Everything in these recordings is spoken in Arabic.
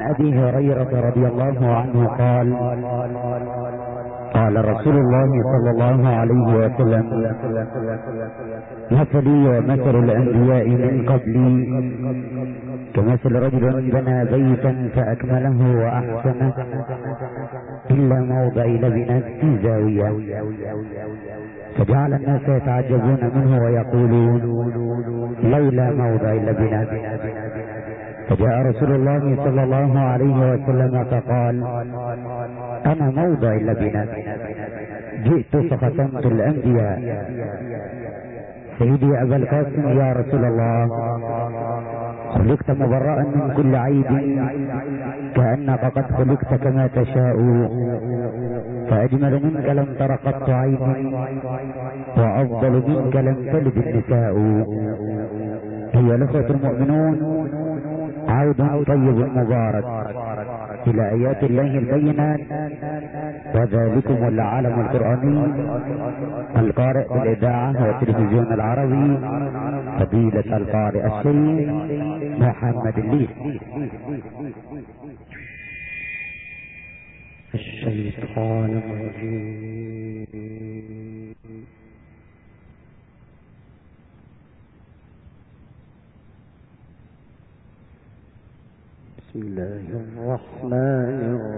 أبي هريرة رضي الله عنه قال قال رسول الله صلى الله عليه وسلم: مثلي ومثل الأنبياء من قبلي كمثل رجل بنى بيتا فأكمله وأحسنه إلا موضع لبنة في زاوية، فجعل الناس يتعجبون منه ويقولون: لولا موضع لبنة. فجاء رسول الله صلى الله عليه وسلم فقال: أنا موضع اللبنة، جئت فختمت الأنبياء. سيدي أبا القاسم يا رسول الله، خلقت مبرأ من كل عيب، كأنك قد خلقت كما تشاء، فأجمل منك لم تر قط عين، وأفضل منك لم تلد النساء. هي الأخوة المؤمنون عود طيب مبارك إلى آيات الله البينات، وذلكم العالم القرآني القارئ بالإذاعة والتلفزيون العربي فضيلة القارئ الشريف محمد الليث. الشيطان الرجيم. بسم الله الرحمن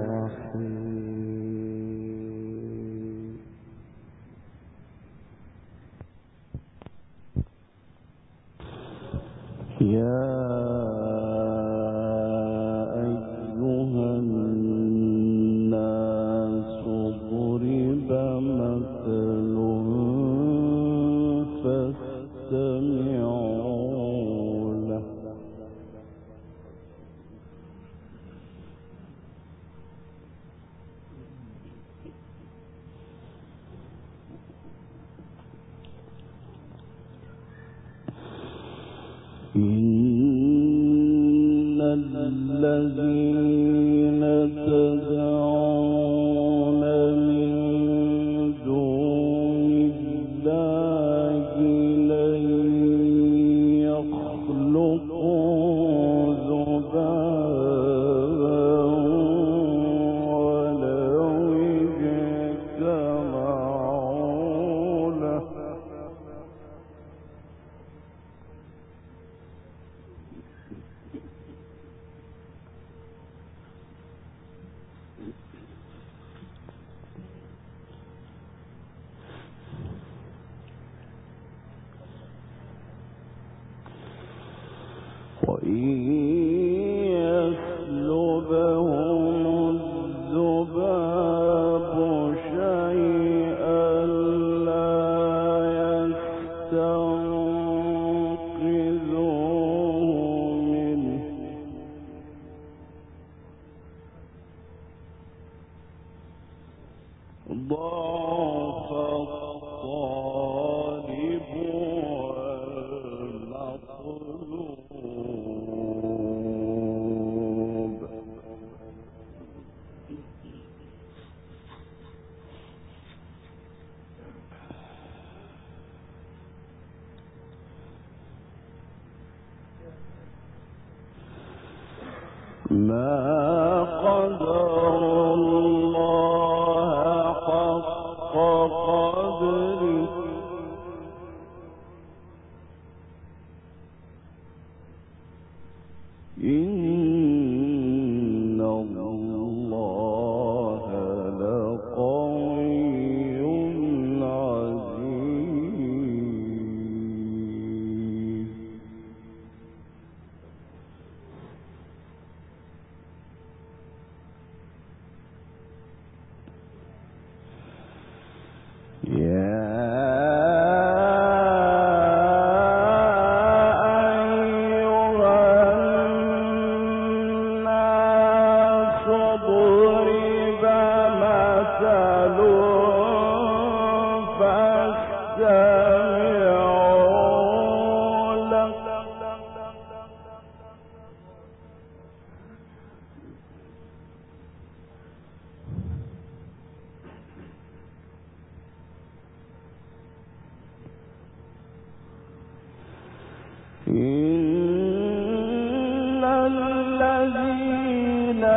الرحيم. يا أيها الناس ضرب مثل فاستمعوا له. إن الذين تدعون من دون الله لن يخلقوا ذبابا ولو اجتمعوا له. وإن يسلبهم الذباب شيئا لا يستنقذوه منه. ضعف الطالب والمطلوب. ما قدر الله حق قدره. إن الله لقوي عزيز.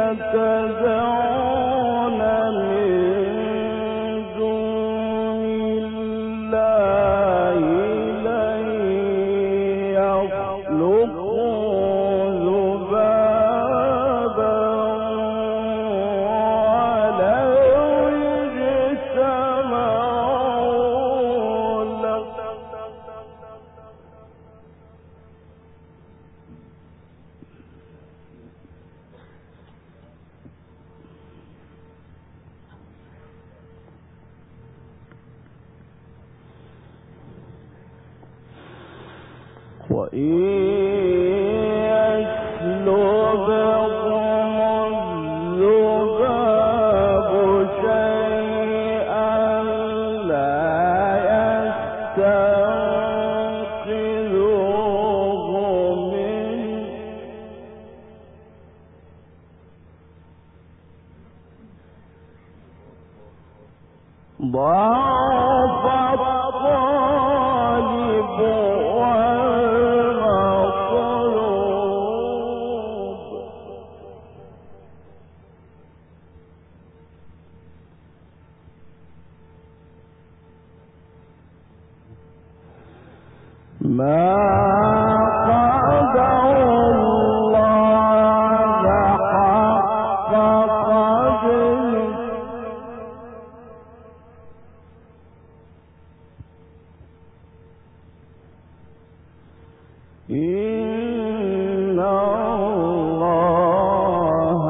تدعون من دون الله لن يخلقوا ذبابا ولو اجتمعوا له. وإن يسلبهم الذباب شيئا لا يستنقذوه منه ضعف الطالب والمطلوب. ما قدر الله حق قدره إن الله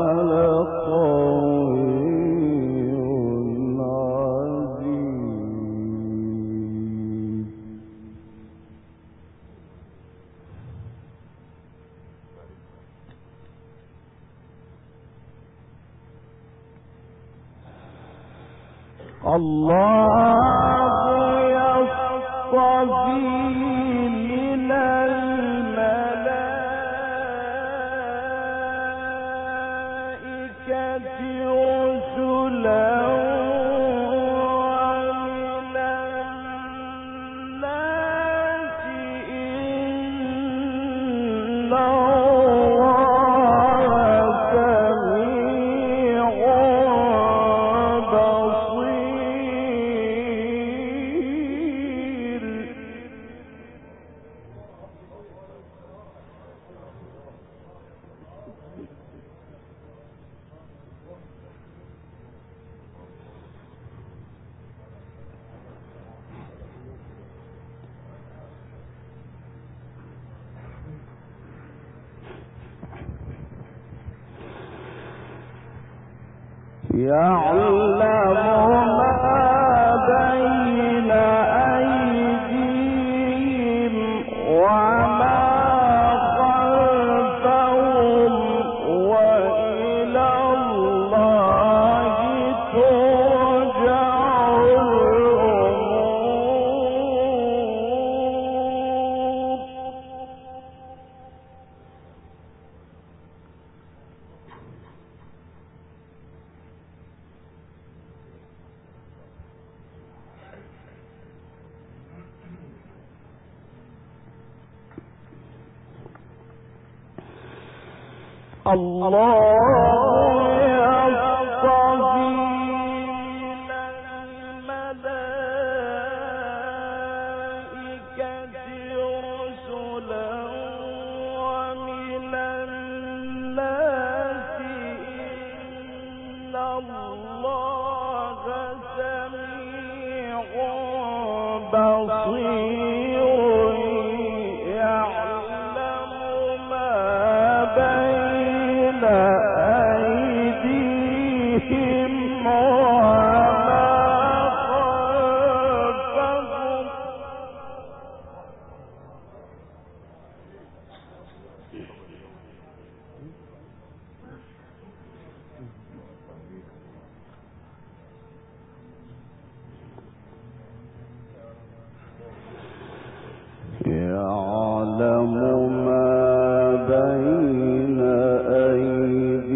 لقوي عزيز. الله يصطفي من الملائكة رسلا ومن الناس إن الله سميع بصير. يعلم ما بين أيديهم وما خلفهم وإلى الله ترجع الأمور. الله يصطفي من الملائكة رسلا ومن الناس إن الله سميع بصير. يعلم ما بين أيديهم وما خلفهم يعلم ما بين أيديهم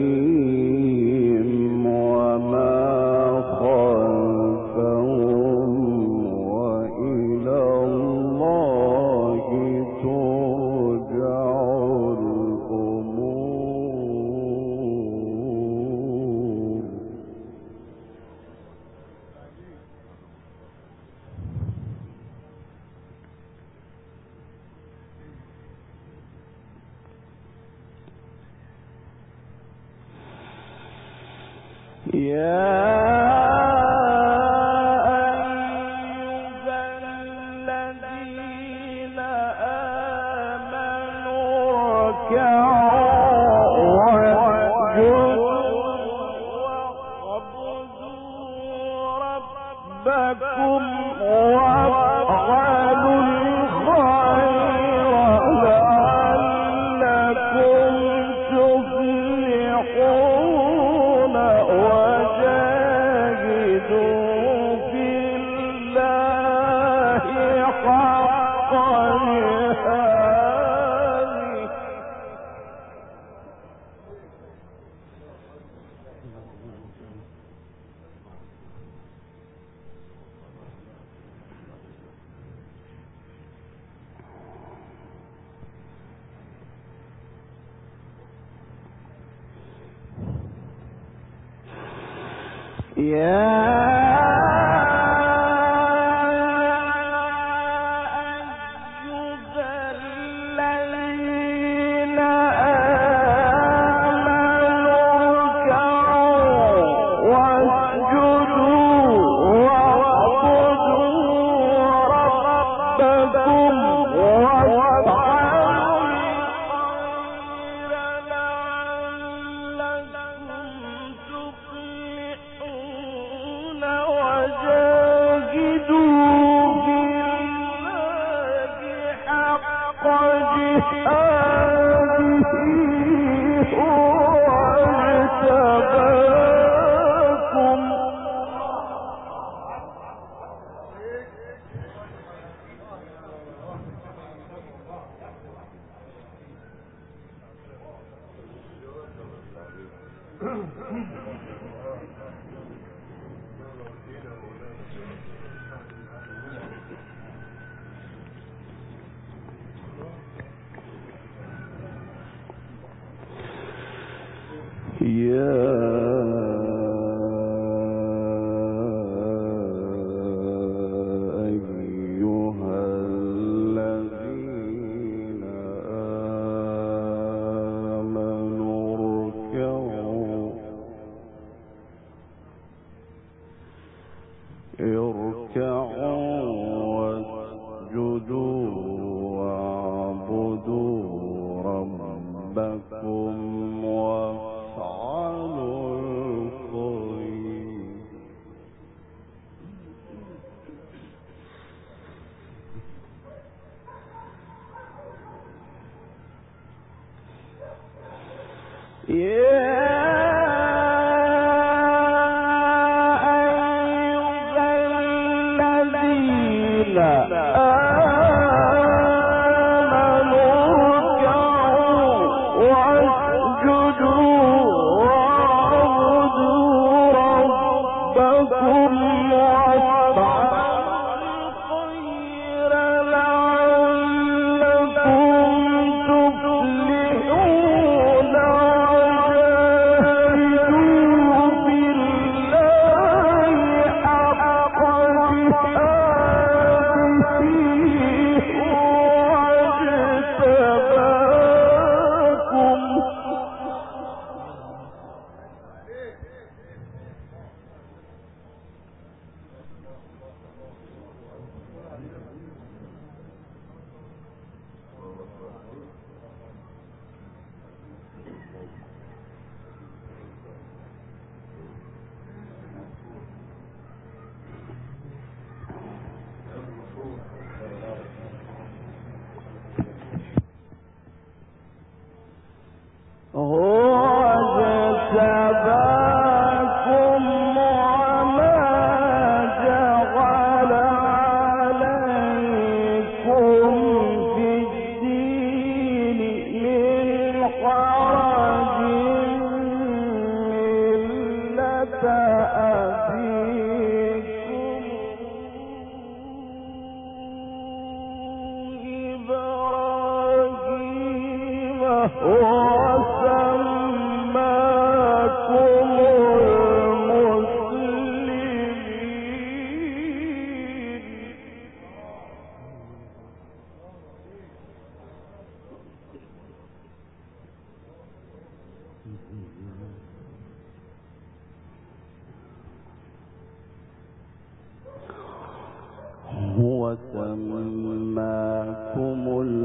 وسماكم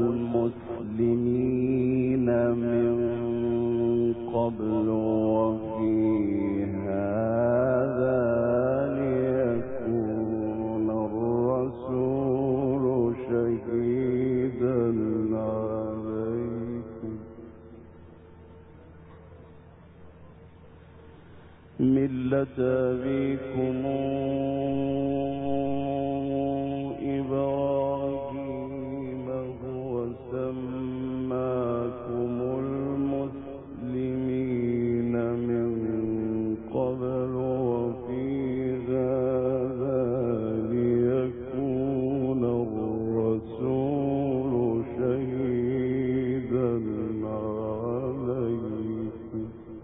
المسلمين من قبل وفي هذا ليكون الرسول شهيدا عليكم. ملة أبيكم إبراهيم هو سماكم المسلمين من قبل وفي هذا ليكون الرسول شهيدا عليكم.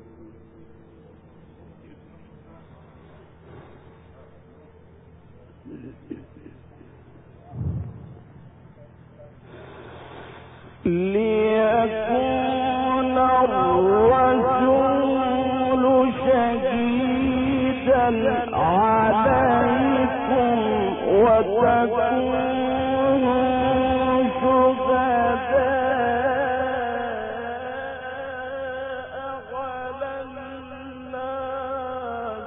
ليكون الرسول شهيدا عليكم وتكونوا شهداء على الناس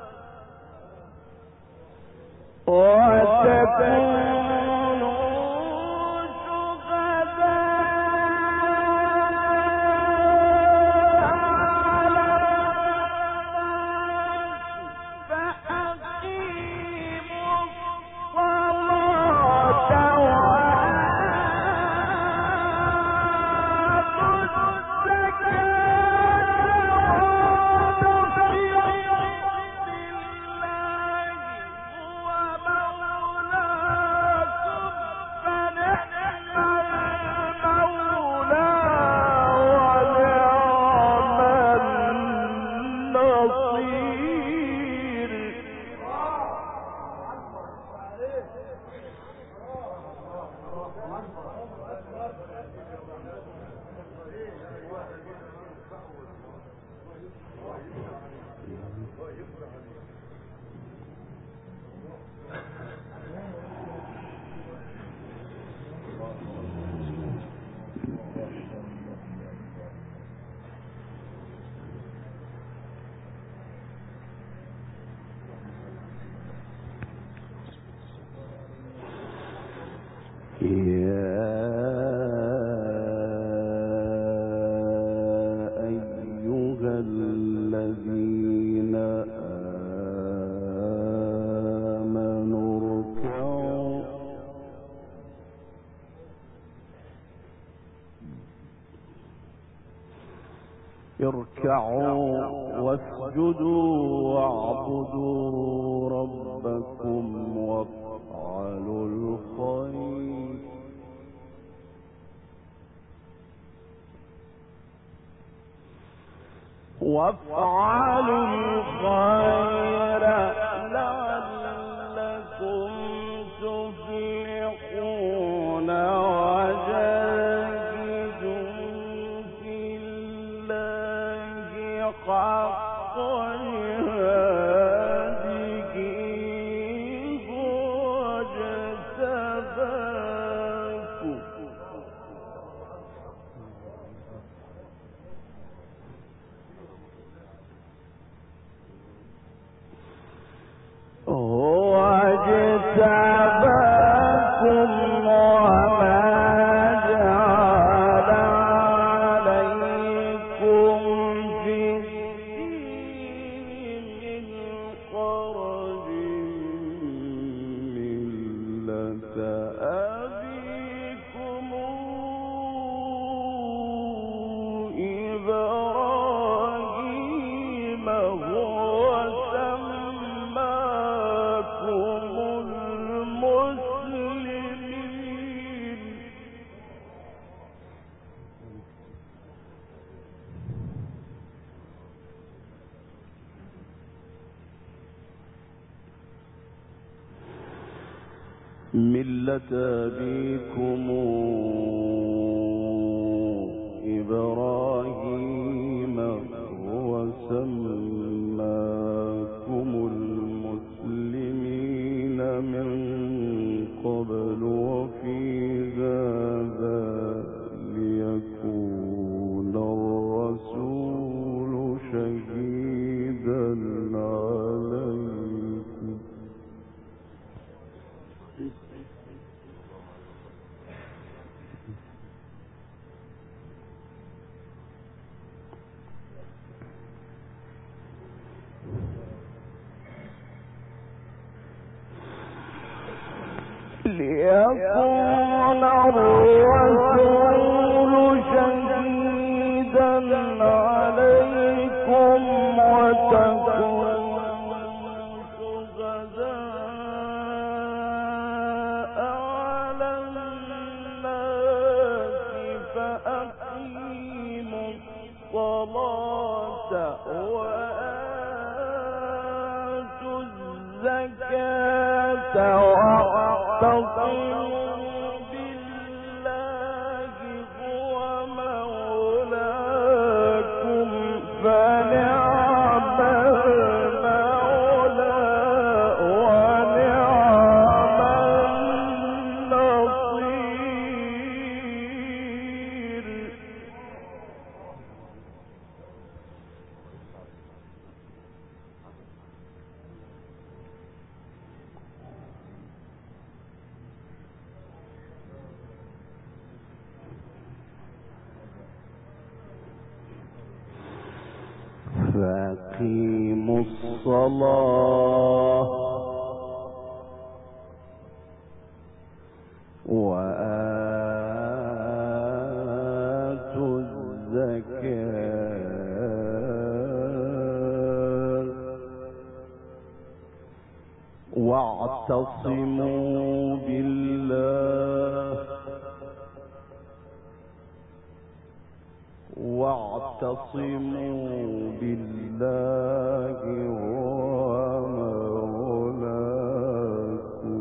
اركعوا واسجدوا واعبدوا ربكم وافعلوا الخير لعلكم تفلحون وجاهدوا في الله حق جهاده هو اجتباكم وما جعل عليكم في الدين من حرج ملة أبيكم إبراهيم هو سماكم المسلمين ملة أبيكم إبراهيم هو سماكم المسلمين من قبل في هذا ليكون الرسول شهيدا عليكم ليكون الرسول شهيدا عليكم وتكونوا شهداء على الناس فأقيموا الصلاة وآتوا الزكاة واعتصموا بالله هو مولاكم فنعم المولى ونعم النصير. فأقيموا الصلاة وآتوا الزكاة واعتصموا بالله هو مولاكم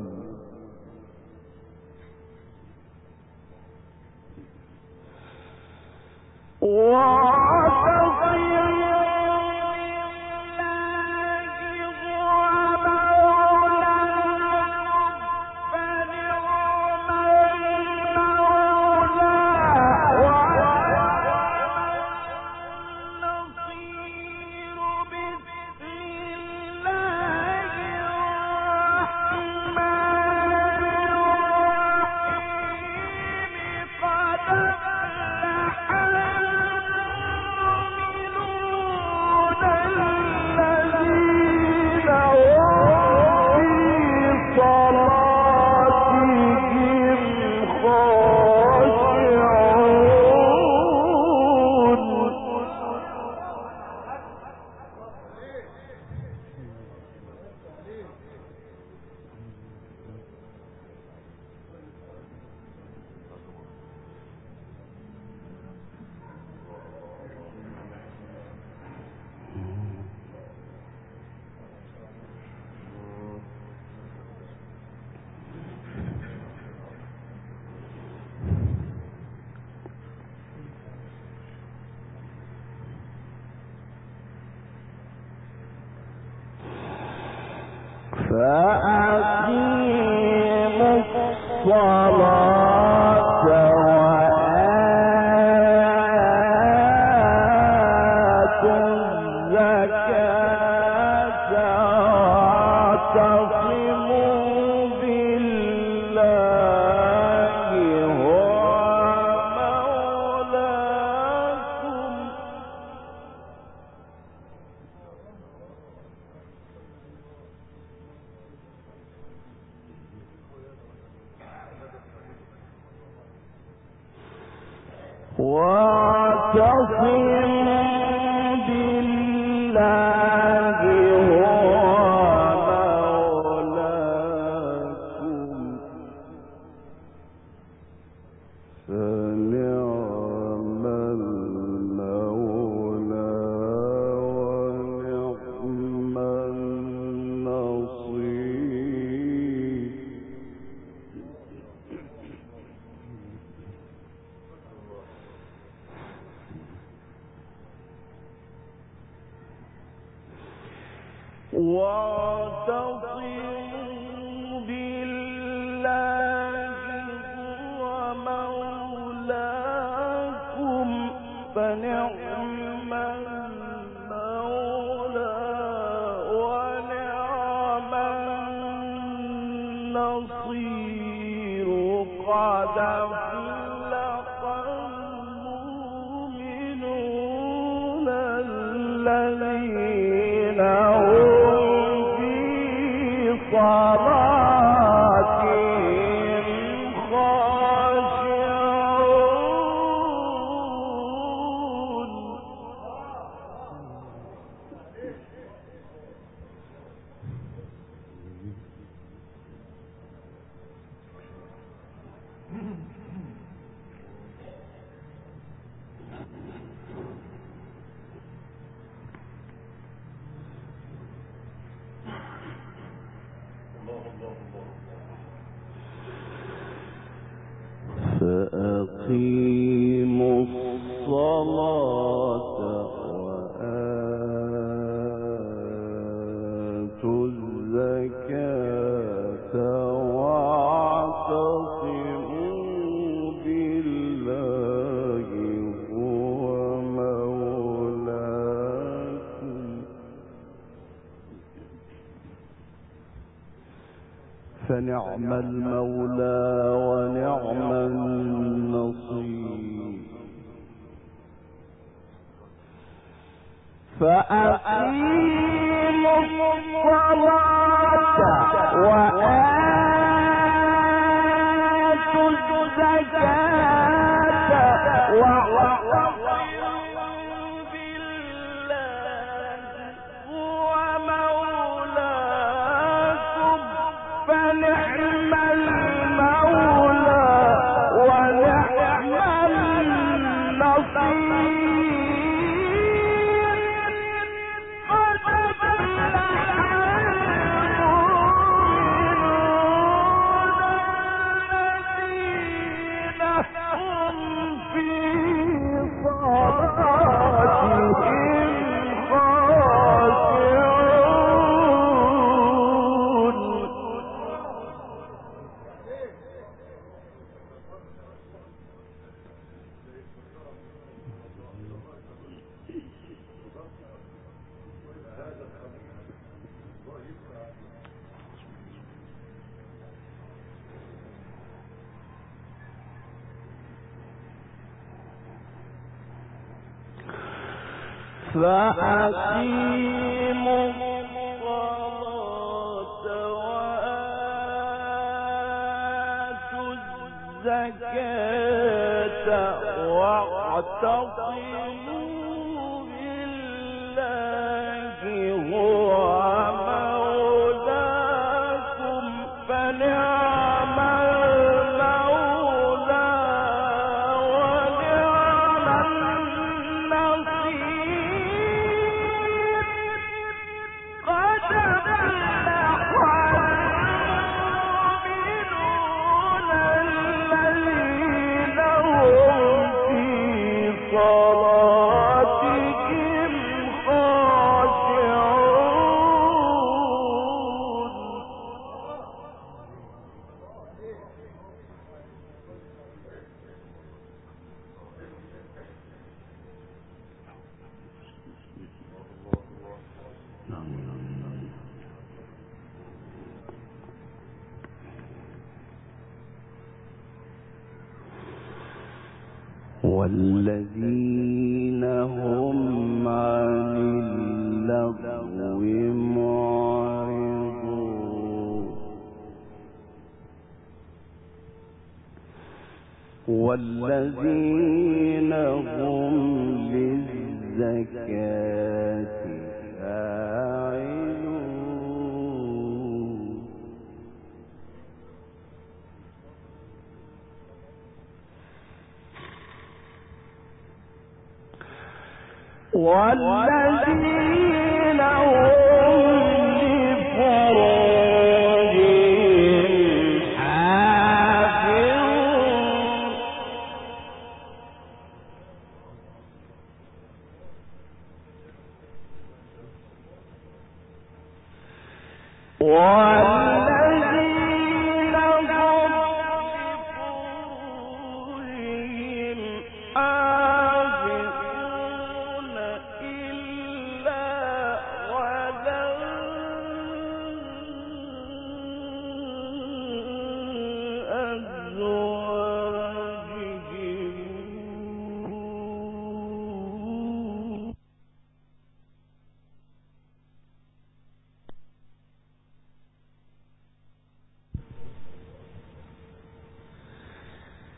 فأقيموا الصلاة وآتوا الزكاة واعتصموا بالله هو مولاكم واعتصموا بالله هو مولاكم فنعم المولى ونعم النصير. واعتصموا بالله النصير قد أفلح المؤمنون الذين هم في صلاتهم خاشعون. فأقيموا الصلاة وآتوا الزكاة واعتصموا بالله هو مولاكم فنعم المولى ونعم النصير. فأقيموا الصلاة وآتوا الزكاة واعتصموا بالله هو مولاكم فنعم المولى ونعم النصير. فأقيموا الصلاة وآتوا الزكاة واعتصموا بالله هو مولاكم فنعم المولى ونعم النصير. قد أفلح المؤمنون الذين هم في صلاتهم خاشعون. والذين هم عن اللغو معرضون والذين هم للزكاة فاعلون والذين هم لفروجهم حافظون والذين هم لفروجهم حافظون إلا على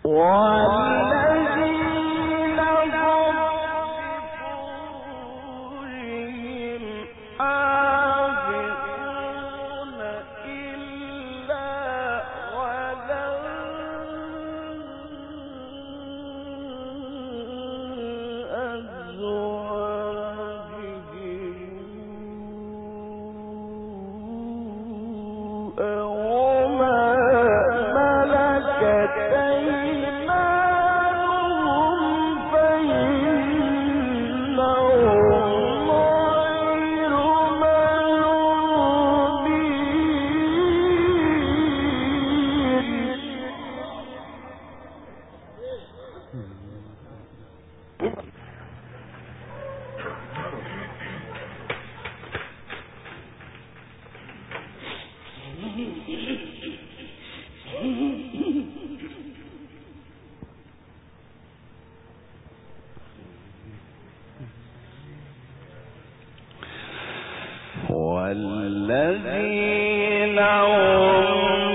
والذين هم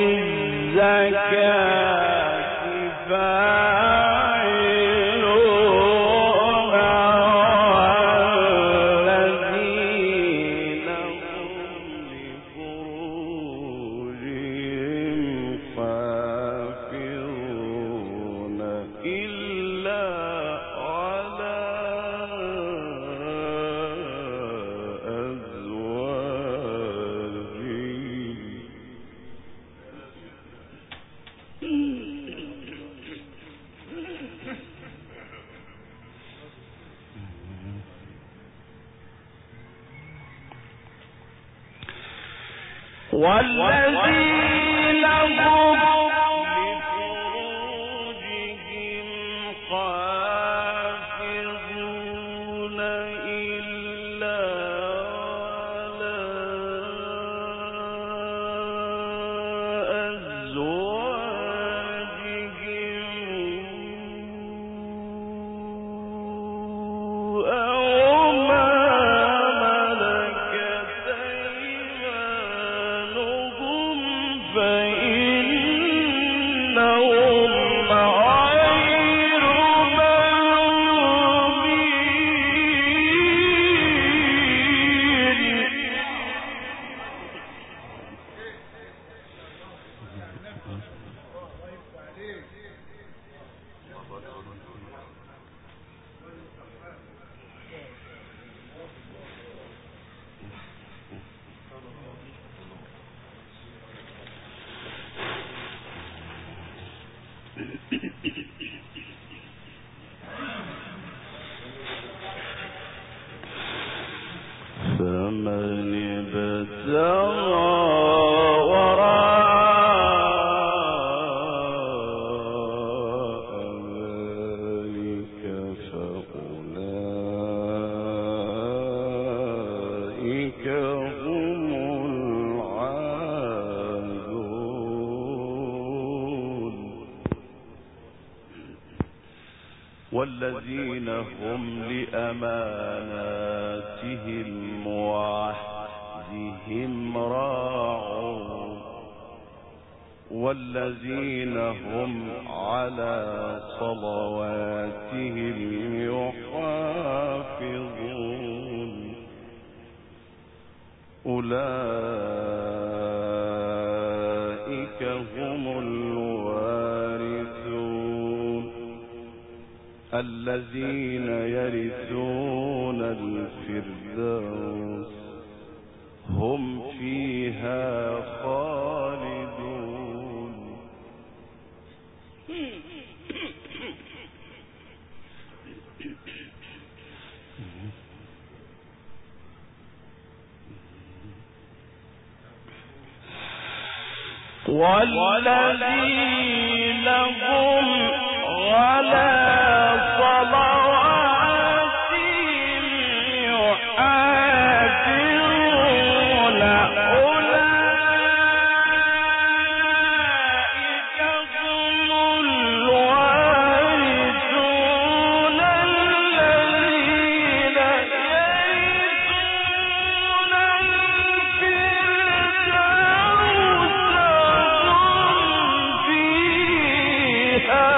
للزكاة فاعلون والذين هم لفروجهم حافظون إلا على والذين هم لفروجهم حافظون إلا على أزواجهم أو ما ملكت أيمانهم فإنهم غير فمن ابتغى وراء ذلك فأولئك هم العادون والذين هم لأماناتهم وعهدهم راعون والذين هم على صلواتهم يحافظون أولئك هم الوارثون الذين يرثون الفردوس هم فيها خالدون والذين هم على صلواتهم يحافظون أولئك هم الوارثون الذين يرثون الفردوس هم فيها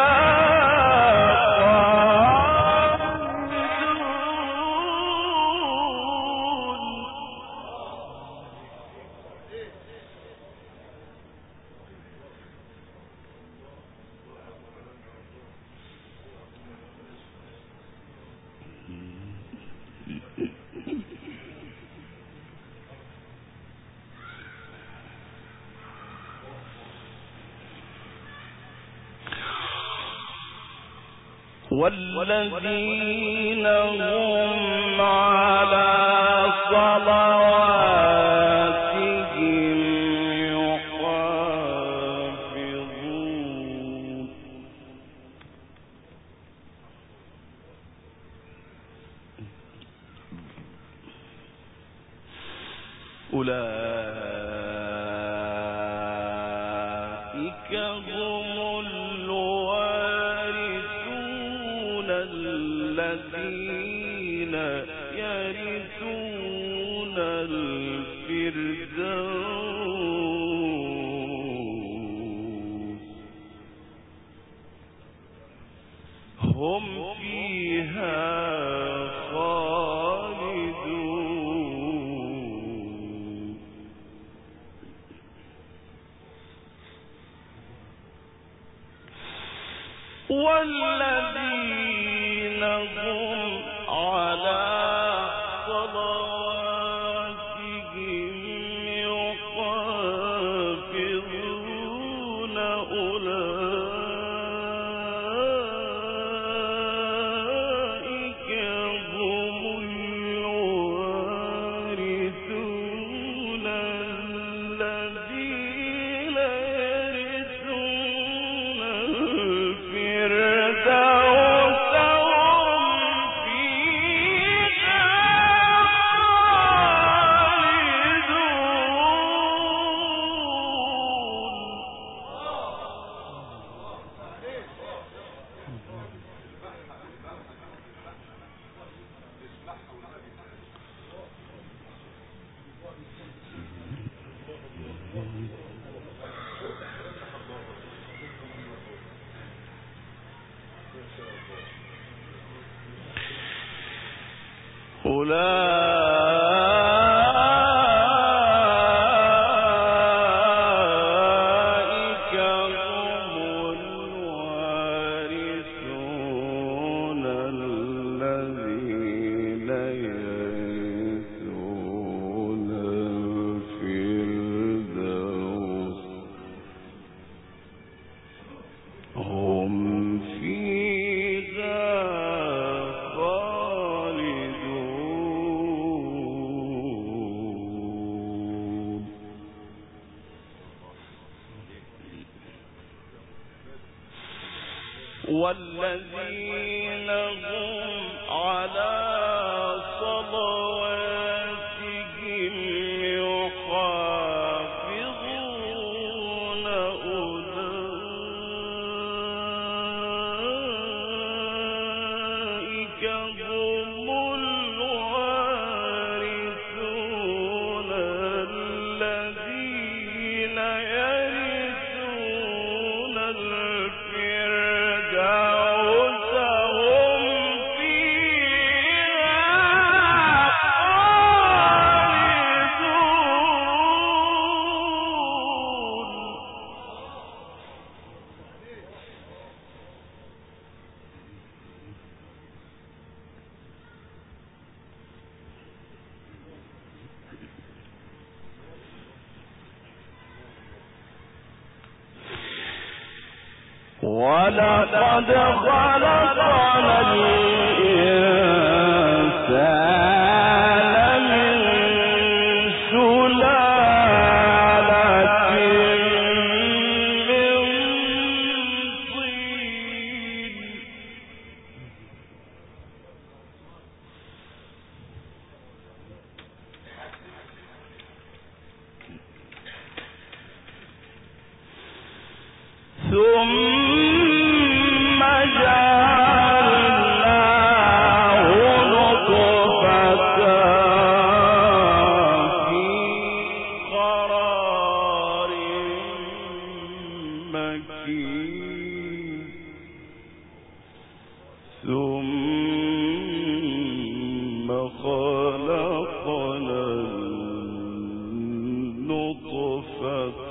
والذين هم على صلواتهم يحافظون أولئك هم الوارثون الذين يرثون الفردوس هم فيها خالدون والذين هم على صلواتهم يحافظون أولئك هم الوارثون الذين يرثون الفردوس أولئك هم الوارثون الذين يرثون الفردوس هم فيها خالدون والذين هم على صلواتهم يحافظون أولئك هم الوارثون الذين يرثون الفردوس هم فيها ولقد خلقنا الإنسان من سلالة من طين ثم جعلناه نطفة في قرار مكين ثم خلقنا النطفة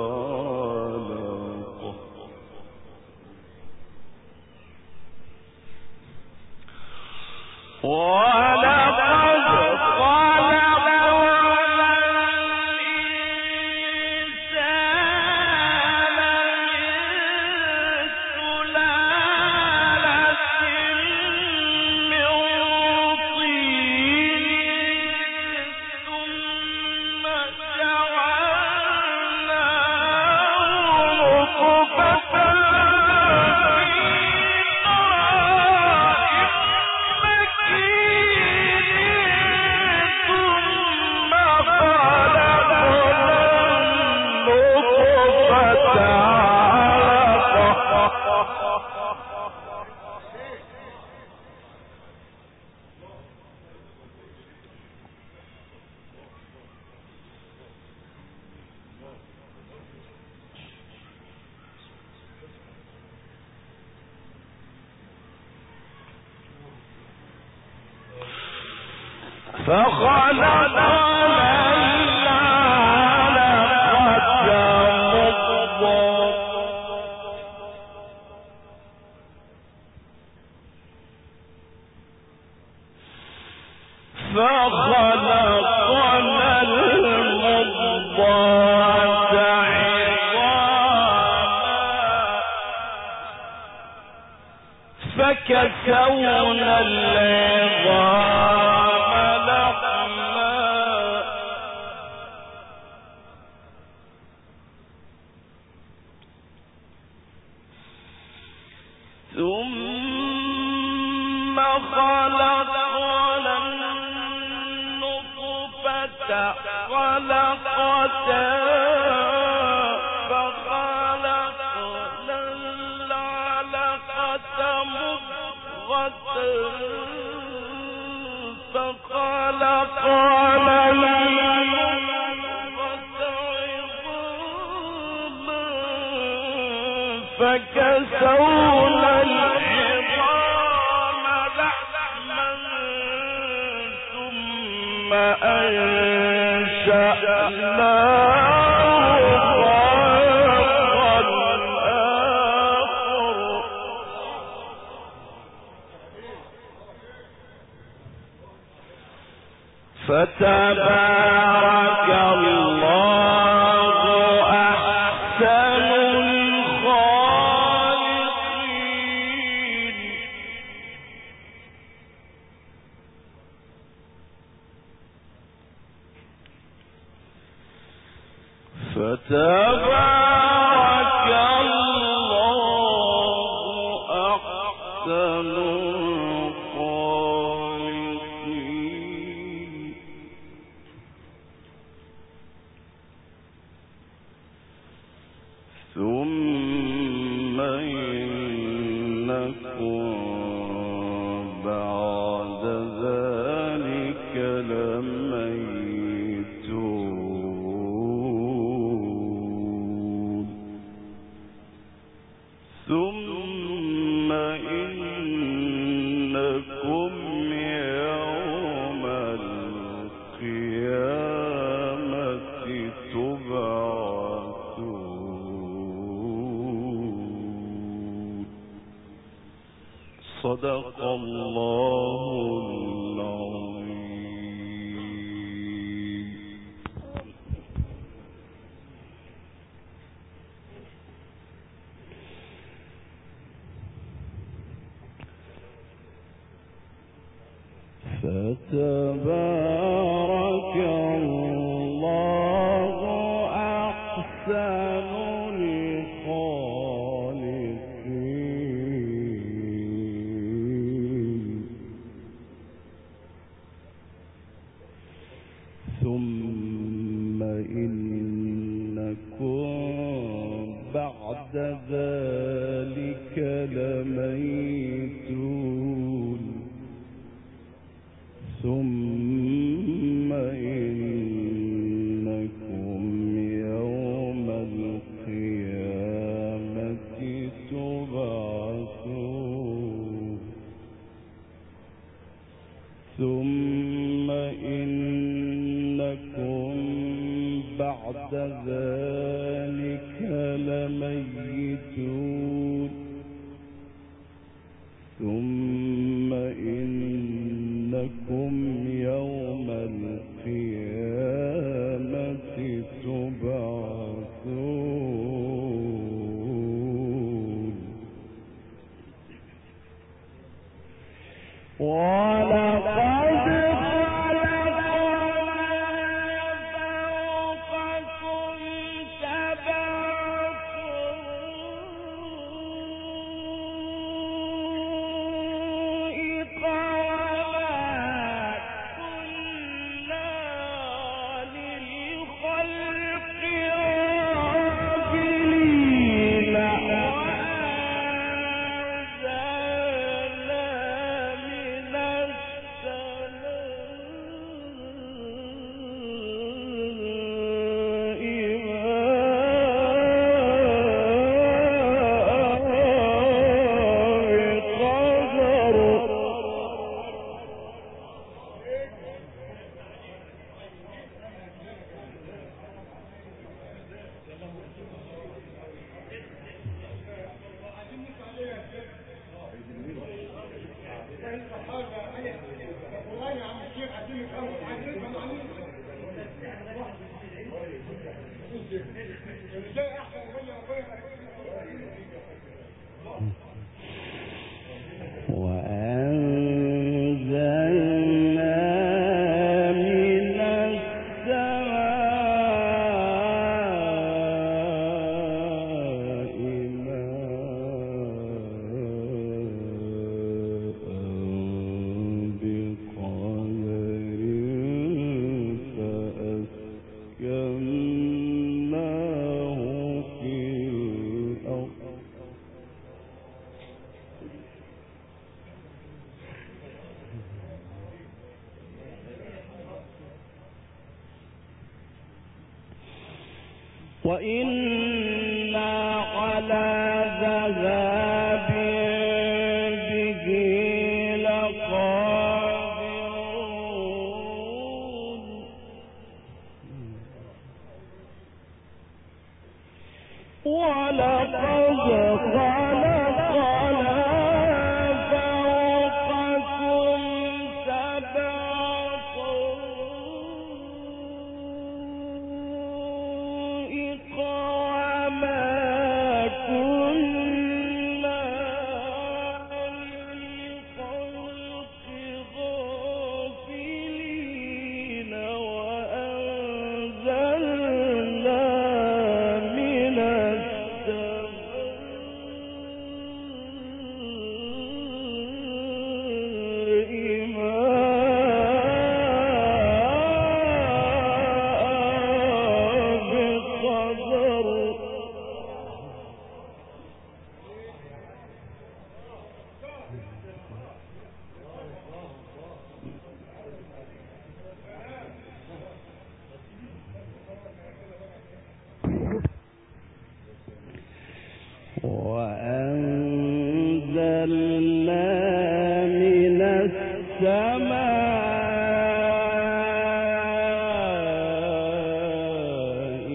ولقد خلقنا الإنسان من سلالة فكسونا العظام لحما ثم خلقنا النطفة علقة فخلقنا عظاما فكسونا العظام لحما ثم أنشأناه خلقا آخر فتبارك الله أحسن الخالقين فتبارك الله أحسن ثم إنكم بعد ذلك لميتون ثم إنكم يوم القيامة تبعثون صدق الله العظيم. فتبارك الله أحسن الخالقين ثم إنكم بعد ذلك لميتون ثم إنكم يوم القيامة تبعثون ثم إنكم بعد ذلك لميتون ثم إنكم يوم القيامة تبعثون ولقد وإنا على ذهاب به لقادرون ولقد خلقنا فوقكم سبع طرائق وما كنا عن الخلق غافلين وأنزلنا من وأنزلنا من السماء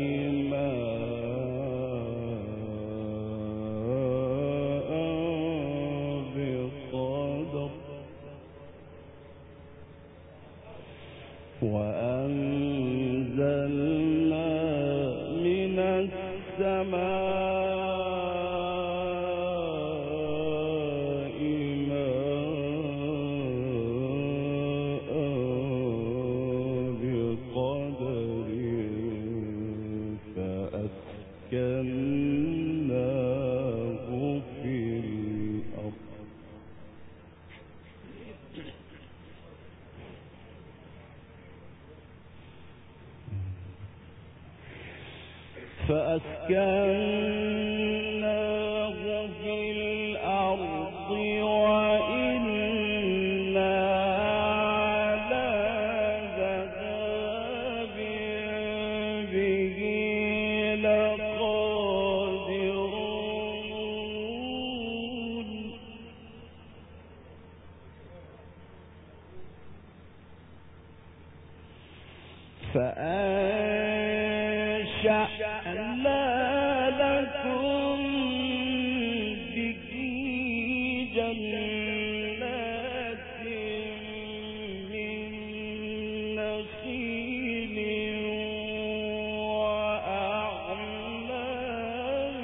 ماء بقدر وأنزلنا من السماء ماء بقدر فأسكناه في الأرض وإنا على ذهاب به لقادرون فأنشأنا لكم به جنات من نخيل وأعناب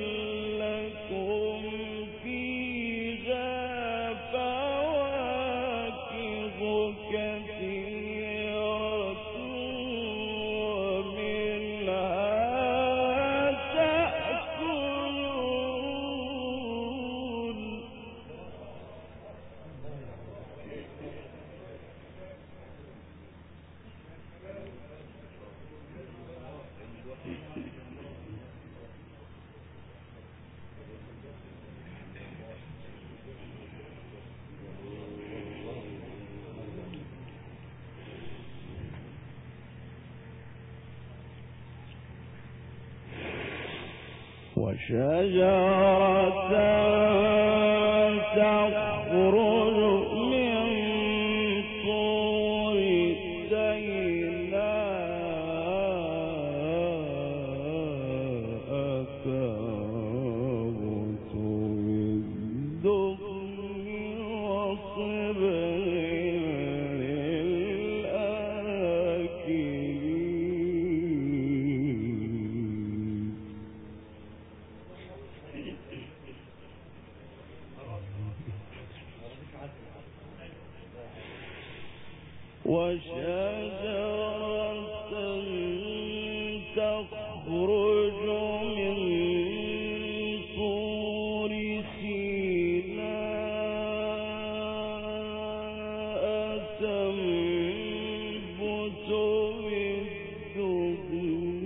لكم فيها فواكه كثيرة ومنها تأكلون وشجرة تخرج من طور سيناء تنبت بالدهن وصبغ للآكلين تخرج من طور سيناء تنبت بالدهن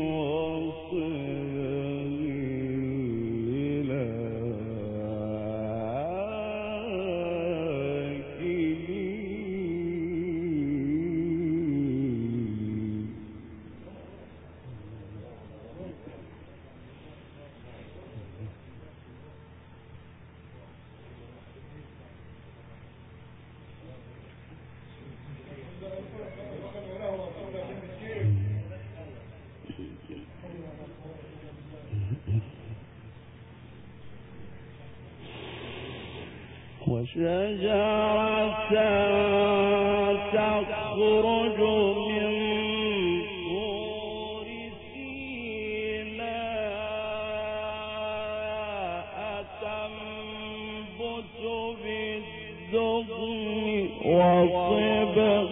وشجرة تخرج من طور سيناء تنبت بالدهن وصبغ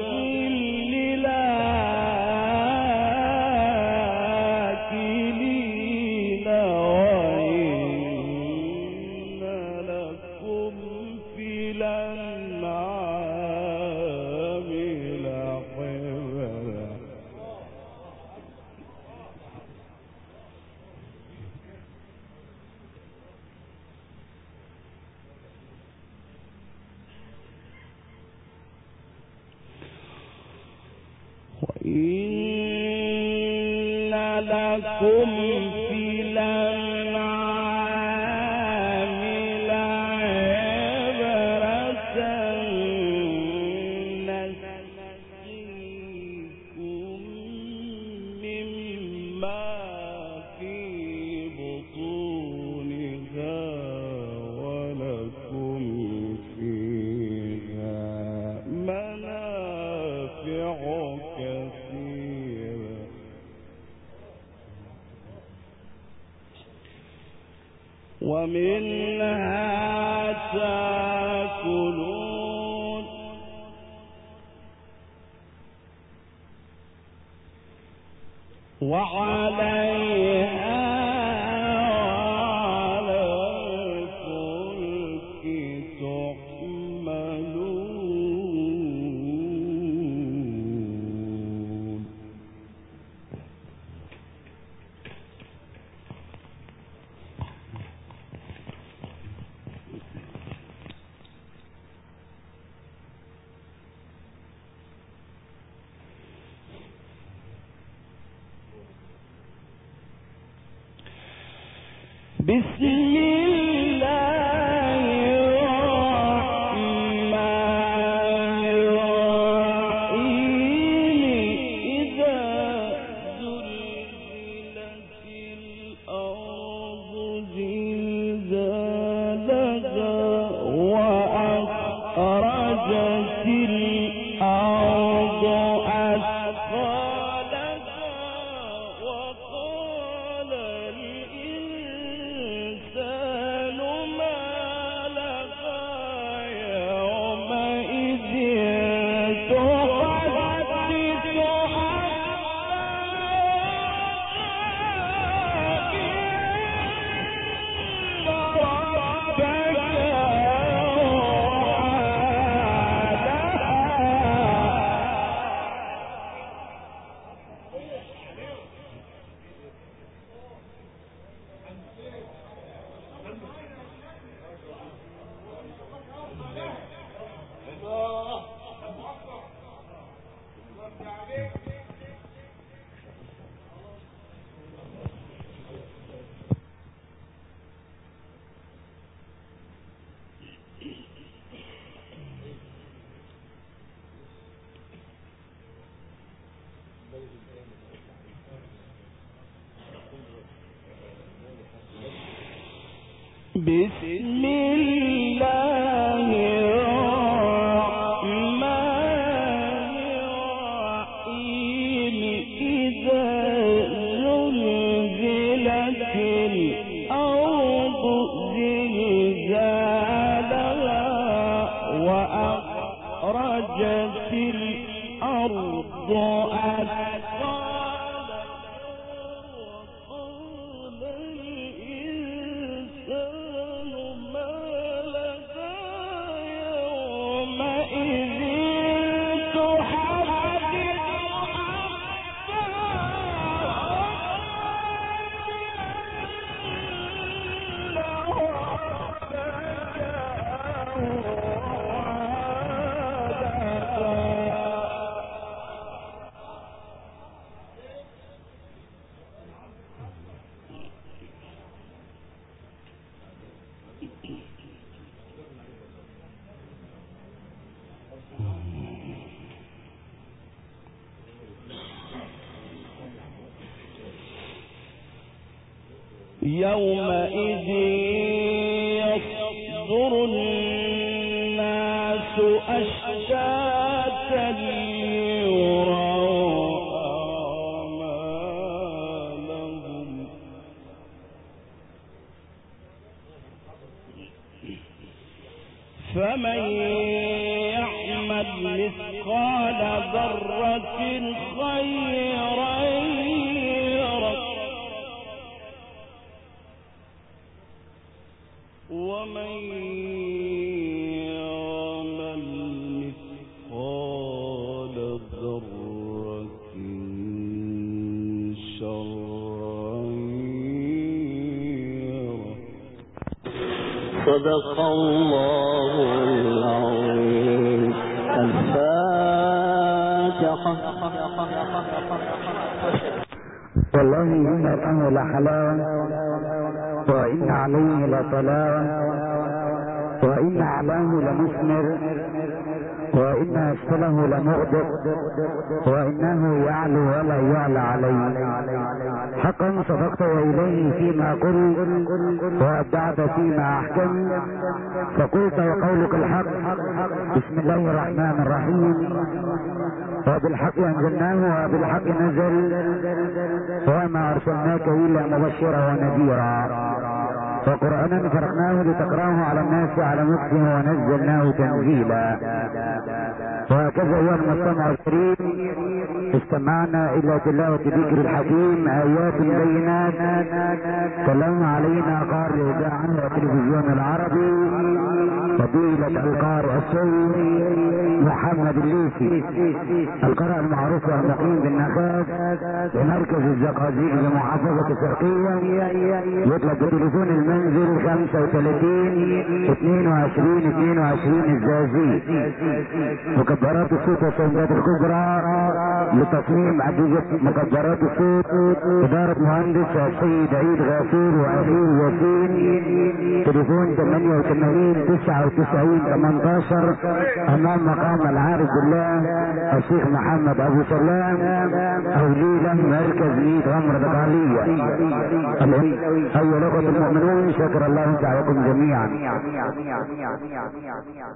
للآكلين وإن لكم في الأنعام لعبرة وإن لكم في الأنعام لعبرة نسقيكم مما في بطونها ولكم فيها منافع كثيرة ومنها تأكلون وعليها وعلى الفلك تحملون بسم الله الرحمن الرحيم إذا زلزلت الأرض زلزالها وأخرجت الأرض أثقالها وقال الإنسان ما لها يومئذ تحدث بسم الله الرحمن الرحيم إذا زلزلت الأرض زلزالها وأخرجت الأرض يومئذ يصدر الناس أشتاتا ليروا أعمالهم فمن يعمل مثقال ذرة خيرا يره ومن يعمل مثقال ذرة شرا يره. صدق الله العظيم. الفاتحة. والله إن الأمر لحلاوة وإن عليه لطلاوة وإن أعلاه لمثمر وإن أسفله لمغدق وإنه يعلو ولا يعلى عليه. حقا صدقت وإليه فيما قل وأبدعت فيما أحكم فقلت وقولك الحق. بسم الله الرحمن الرحيم. وبالحق أنزلناه وبالحق نزل وما أرسلناك إلا مبشرا ونذيرا وقرآنا فرقناه لتقراه على الناس على مكثه ونزلناه تنزيلا. وهكذا أيها المستمع الكريم استمعنا إلى تلاوة ذكر الحكيم آيات بينات كلام علينا قارئ إذاعة والتلفزيون العربي فضيلة القارئ السيد محمد الليثي القارئ المعروف والمقيم بالنخاس بمركز الزقازيق بمحافظة الشرقية. يطلب بتليفون المنزل 35-22-22 الزازي. مكبرات الصوت والسندات الكبرى لتصميم أجهزة مكبرات الصوت إدارة مهندس السيد عيد غافور وأخير ياسين. تليفون 88-99-18 أمام مقام العارف بالله الشيخ محمد أبو سلام أوليلا مركز ميت غمر دقالية. أيها الأخوة المؤمنون شكر الله تعالى جميعا.